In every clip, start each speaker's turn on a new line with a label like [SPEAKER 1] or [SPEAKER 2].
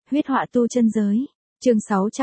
[SPEAKER 1] Huyết họa tu chân giới. Chương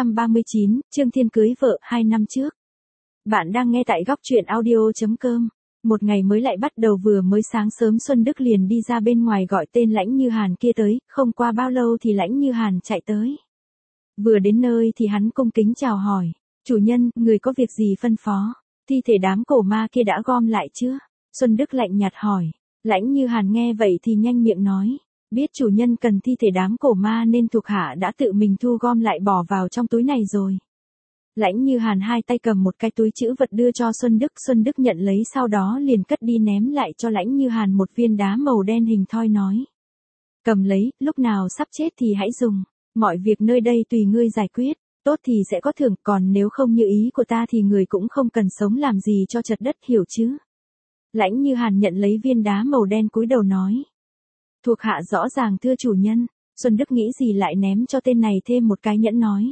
[SPEAKER 1] 639, Trương Thiên cưới vợ 2 năm trước. Bạn đang nghe tại góc truyện audio.com. Một ngày mới lại bắt đầu, vừa mới sáng sớm Xuân Đức liền đi ra bên ngoài gọi tên Lãnh Như Hàn kia tới, không qua bao lâu thì Lãnh Như Hàn chạy tới. Vừa đến nơi thì hắn cung kính chào hỏi, chủ nhân, người có việc gì phân phó? Thi thể đám cổ ma kia đã gom lại chưa? Xuân Đức lạnh nhạt hỏi. Lãnh Như Hàn nghe vậy thì nhanh miệng nói, biết chủ nhân cần thi thể đám cổ ma nên thuộc hạ đã tự mình thu gom lại bỏ vào trong túi này rồi. Lãnh Như Hàn hai tay cầm một cái túi trữ vật đưa cho Xuân Đức nhận lấy, sau đó liền cất đi ném lại cho Lãnh Như Hàn một viên đá màu đen hình thoi nói. Cầm lấy, lúc nào sắp chết thì hãy dùng, mọi việc nơi đây tùy ngươi giải quyết, tốt thì sẽ có thưởng, còn nếu không như ý của ta thì người cũng không cần sống làm gì cho chật đất, hiểu chứ? Lãnh Như Hàn nhận lấy viên đá màu đen cúi đầu nói. Thuộc hạ rõ ràng thưa chủ nhân. Xuân Đức nghĩ gì lại ném cho tên này thêm một cái nhẫn nói.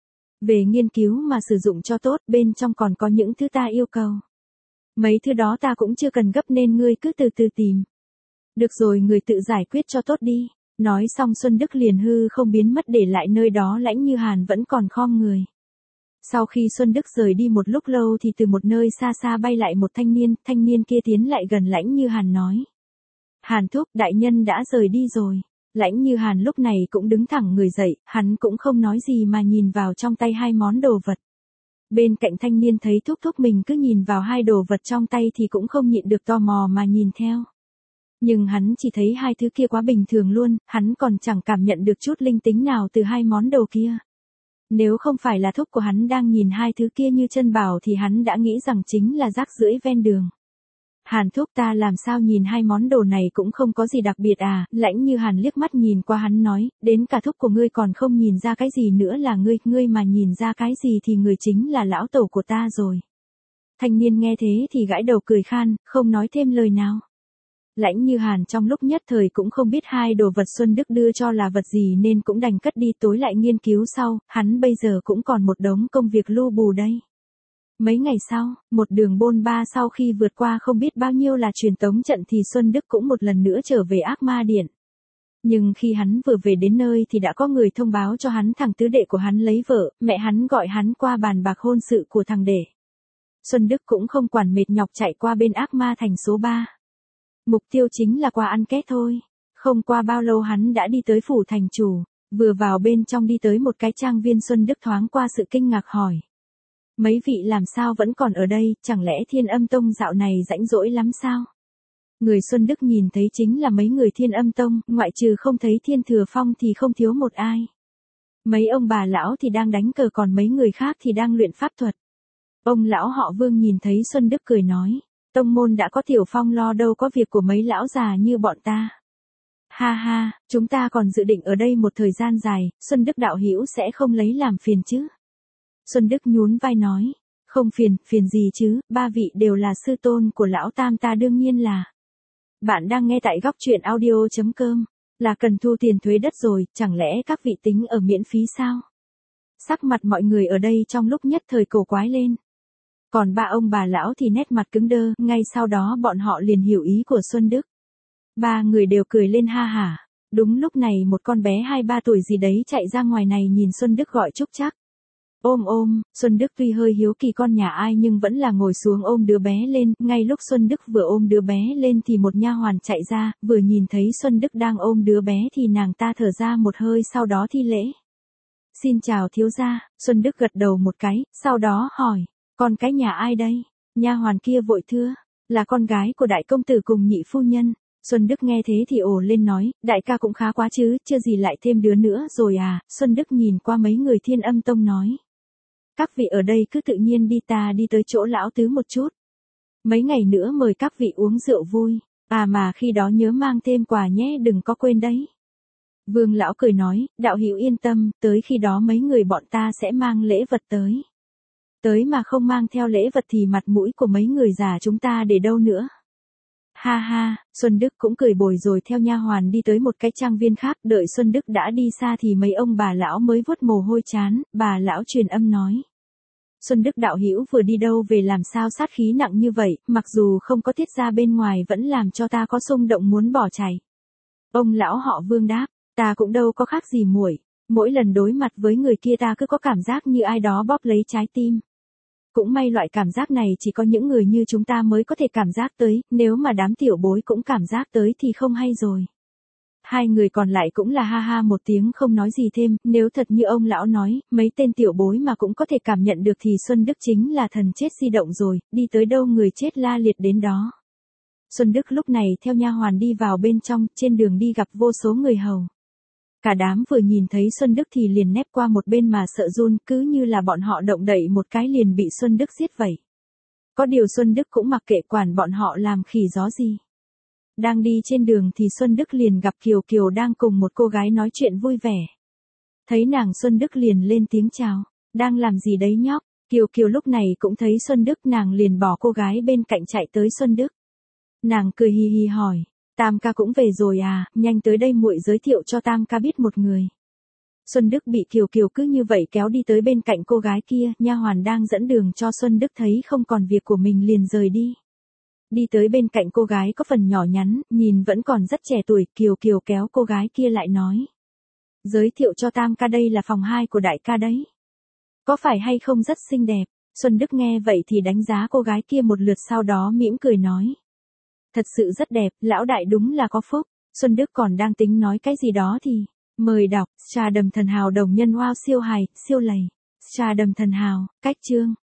[SPEAKER 1] Về nghiên cứu mà sử dụng cho tốt, bên trong còn có những thứ ta yêu cầu. Mấy thứ đó ta cũng chưa cần gấp nên ngươi cứ từ từ tìm. Được rồi, người tự giải quyết cho tốt đi. Nói xong Xuân Đức liền hư không biến mất, để lại nơi đó Lãnh Như Hàn vẫn còn khom người. Sau khi Xuân Đức rời đi một lúc lâu thì từ một nơi xa xa bay lại một thanh niên kia tiến lại gần Lãnh Như Hàn nói. Hàn thúc, đại nhân đã rời đi rồi. Lãnh Như Hàn lúc này cũng đứng thẳng người dậy, hắn cũng không nói gì mà nhìn vào trong tay hai món đồ vật. Bên cạnh thanh niên thấy thúc mình cứ nhìn vào hai đồ vật trong tay thì cũng không nhịn được tò mò mà nhìn theo. Nhưng hắn chỉ thấy hai thứ kia quá bình thường luôn, hắn còn chẳng cảm nhận được chút linh tính nào từ hai món đồ kia. Nếu không phải là thúc của hắn đang nhìn hai thứ kia như chân bảo thì hắn đã nghĩ rằng chính là rác rưởi ven đường. Hàn thúc, ta làm sao nhìn hai món đồ này cũng không có gì đặc biệt à? Lãnh Như Hàn liếc mắt nhìn qua hắn nói, đến cả thúc của ngươi còn không nhìn ra cái gì nữa là ngươi mà nhìn ra cái gì thì người chính là lão tổ của ta rồi. Thanh niên nghe thế thì gãi đầu cười khan, không nói thêm lời nào. Lãnh Như Hàn trong lúc nhất thời cũng không biết hai đồ vật Xuân Đức đưa cho là vật gì nên cũng đành cất đi, tối lại nghiên cứu sau, hắn bây giờ cũng còn một đống công việc lu bù đây. Mấy ngày sau, một đường bôn ba sau khi vượt qua không biết bao nhiêu là truyền tống trận thì Xuân Đức cũng một lần nữa trở về Ác Ma Điện. Nhưng khi hắn vừa về đến nơi thì đã có người thông báo cho hắn thằng tứ đệ của hắn lấy vợ, mẹ hắn gọi hắn qua bàn bạc hôn sự của thằng đệ. Xuân Đức cũng không quản mệt nhọc chạy qua bên Ác Ma thành số 3. Mục tiêu chính là qua ăn két thôi. Không qua bao lâu hắn đã đi tới phủ thành chủ, vừa vào bên trong đi tới một cái trang viên. Xuân Đức thoáng qua sự kinh ngạc hỏi. Mấy vị làm sao vẫn còn ở đây, chẳng lẽ Thiên Âm Tông dạo này rãnh rỗi lắm sao? Người Xuân Đức nhìn thấy chính là mấy người Thiên Âm Tông, ngoại trừ không thấy Thiên Thừa Phong thì không thiếu một ai. Mấy ông bà lão thì đang đánh cờ, còn mấy người khác thì đang luyện pháp thuật. Ông lão họ Vương nhìn thấy Xuân Đức cười nói, tông môn đã có Tiểu Phong lo, đâu có việc của mấy lão già như bọn ta. Ha ha, chúng ta còn dự định ở đây một thời gian dài, Xuân Đức đạo hữu sẽ không lấy làm phiền chứ? Xuân Đức nhún vai nói, không phiền gì chứ, ba vị đều là sư tôn của lão tam ta, đương nhiên là. Bạn đang nghe tại góc truyện audio.com, là cần thu tiền thuế đất rồi, chẳng lẽ các vị tính ở miễn phí sao? Sắc mặt mọi người ở đây trong lúc nhất thời cổ quái lên. Còn ba ông bà lão thì nét mặt cứng đơ, ngay sau đó bọn họ liền hiểu ý của Xuân Đức. Ba người đều cười lên ha hả. Đúng lúc này một con bé 2-3 tuổi gì đấy chạy ra ngoài này nhìn Xuân Đức gọi Trúc Trắc. Ôm, Xuân Đức tuy hơi hiếu kỳ con nhà ai nhưng vẫn là ngồi xuống ôm đứa bé lên, ngay lúc Xuân Đức vừa ôm đứa bé lên thì một nha hoàn chạy ra, vừa nhìn thấy Xuân Đức đang ôm đứa bé thì nàng ta thở ra một hơi, sau đó thi lễ. Xin chào thiếu gia. Xuân Đức gật đầu một cái, sau đó hỏi, con cái nhà ai đây? Nha hoàn kia vội thưa, là con gái của đại công tử cùng nhị phu nhân. Xuân Đức nghe thế thì ồ lên nói, đại ca cũng khá quá chứ, chưa gì lại thêm đứa nữa rồi à? Xuân Đức nhìn qua mấy người Thiên Âm Tông nói. Các vị ở đây cứ tự nhiên đi, ta đi tới chỗ lão tứ một chút. Mấy ngày nữa mời các vị uống rượu vui, à mà khi đó nhớ mang thêm quà nhé, đừng có quên đấy. Vương lão cười nói, đạo hữu yên tâm, tới khi đó mấy người bọn ta sẽ mang lễ vật tới. Tới mà không mang theo lễ vật thì mặt mũi của mấy người già chúng ta để đâu nữa. Ha ha, Xuân Đức cũng cười bồi rồi theo nha hoàn đi tới một cái trang viên khác, đợi Xuân Đức đã đi xa thì mấy ông bà lão mới vuốt mồ hôi chán, bà lão truyền âm nói. Xuân Đức đạo hữu vừa đi đâu về làm sao sát khí nặng như vậy, mặc dù không có tiết ra bên ngoài vẫn làm cho ta có xung động muốn bỏ chạy. Ông lão họ Vương đáp, ta cũng đâu có khác gì muội, Mỗi lần đối mặt với người kia ta cứ có cảm giác như ai đó bóp lấy trái tim. Cũng may loại cảm giác này chỉ có những người như chúng ta mới có thể cảm giác tới, nếu mà đám tiểu bối cũng cảm giác tới thì không hay rồi. Hai người còn lại cũng là ha ha một tiếng không nói gì thêm, nếu thật như ông lão nói, mấy tên tiểu bối mà cũng có thể cảm nhận được thì Xuân Đức chính là thần chết di động rồi, đi tới đâu người chết la liệt đến đó. Xuân Đức lúc này theo nha hoàn đi vào bên trong, trên đường đi gặp vô số người hầu. Cả đám vừa nhìn thấy Xuân Đức thì liền nép qua một bên mà sợ run, cứ như là bọn họ động đậy một cái liền bị Xuân Đức giết vậy. Có điều Xuân Đức cũng mặc kệ quản bọn họ làm khỉ gió gì. Đang đi trên đường thì Xuân Đức liền gặp Kiều Kiều đang cùng một cô gái nói chuyện vui vẻ. Thấy nàng Xuân Đức liền lên tiếng chào, đang làm gì đấy nhóc? Kiều Kiều lúc này cũng thấy Xuân Đức, nàng liền bỏ cô gái bên cạnh chạy tới Xuân Đức. Nàng cười hi hi hỏi, Tam ca cũng về rồi à, nhanh tới đây muội giới thiệu cho Tam ca biết một người. Xuân Đức bị Kiều Kiều cứ như vậy kéo đi tới bên cạnh cô gái kia, nha hoàn đang dẫn đường cho Xuân Đức thấy không còn việc của mình liền rời đi. Đi tới bên cạnh cô gái có phần nhỏ nhắn, nhìn vẫn còn rất trẻ tuổi, Kiều Kiều kéo cô gái kia lại nói. Giới thiệu cho Tam ca đây là phòng 2 của đại ca đấy. Có phải hay không rất xinh đẹp? Xuân Đức nghe vậy thì đánh giá cô gái kia một lượt sau đó mỉm cười nói. Thật sự rất đẹp, lão đại đúng là có phúc. Xuân Đức còn đang tính nói cái gì đó thì, mời đọc, trà đầm thần hào đồng nhân wow siêu hài, siêu lầy. Trà đầm thần hào, cách chương.